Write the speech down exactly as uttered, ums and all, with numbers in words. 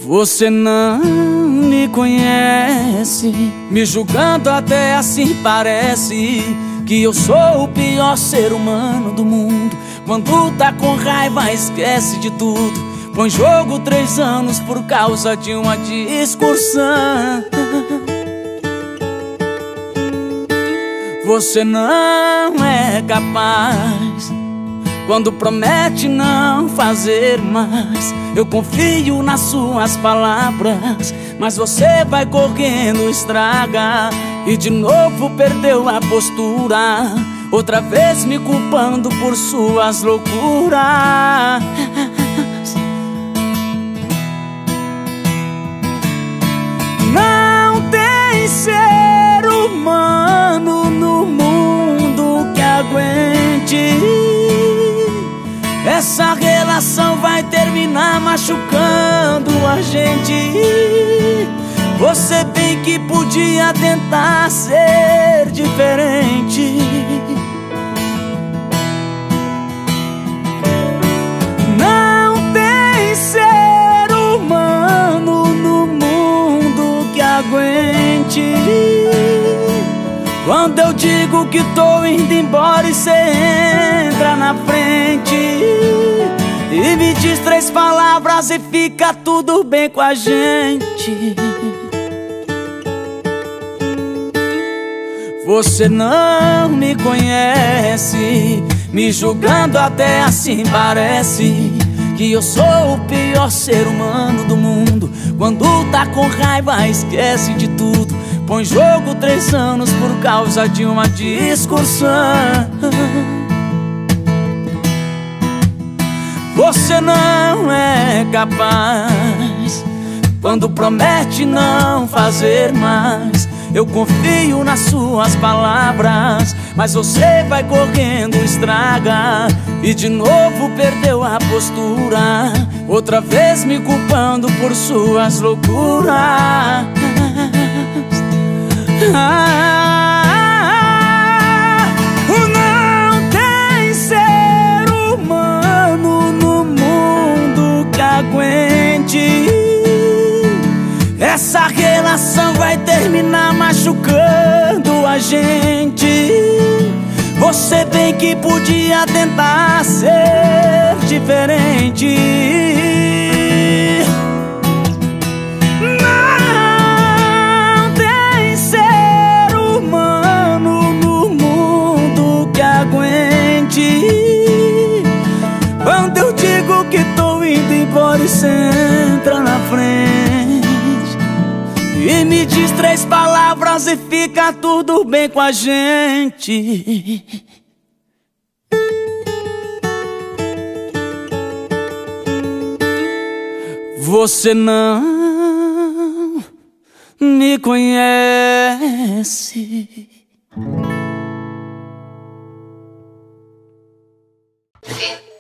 Você não me conhece, me julgando até assim parece que eu sou o pior ser humano do mundo. Quando tá com raiva esquece de tudo, põe em jogo três anos por causa de uma discussão. Você não é capaz quando promete não fazer mais. Eu confio nas suas palavras, mas você vai correndo, estraga e de novo perdeu a postura, outra vez me culpando por suas loucuras. Não tem ser humano no mundo que aguente. Essa relação vai terminar machucando a gente. Você bem que podia tentar ser diferente. Não tem ser humano no mundo que aguente quando eu digo que tô indo embora e cê entra na frente e me diz três palavras e fica tudo bem com a gente. Você não me conhece, me julgando até assim parece que eu sou o pior ser humano do mundo. Quando tá com raiva esquece de tudo, põe em jogo três anos por causa de uma discussão. Você não é capaz quando promete não fazer mais. Eu confio nas suas palavras, mas você vai correndo, estraga e de novo perdeu a postura, outra vez me culpando por suas loucuras. Ah, não tem ser humano no mundo que aguente. Essa relação vai terminar machucando a gente. Você bem que podia tentar ser diferente. Não tem ser humano no mundo que aguente quando eu digo que tô indo embora e cê entra na frente e me diz três palavras e fica tudo bem com a gente. Você não me conhece.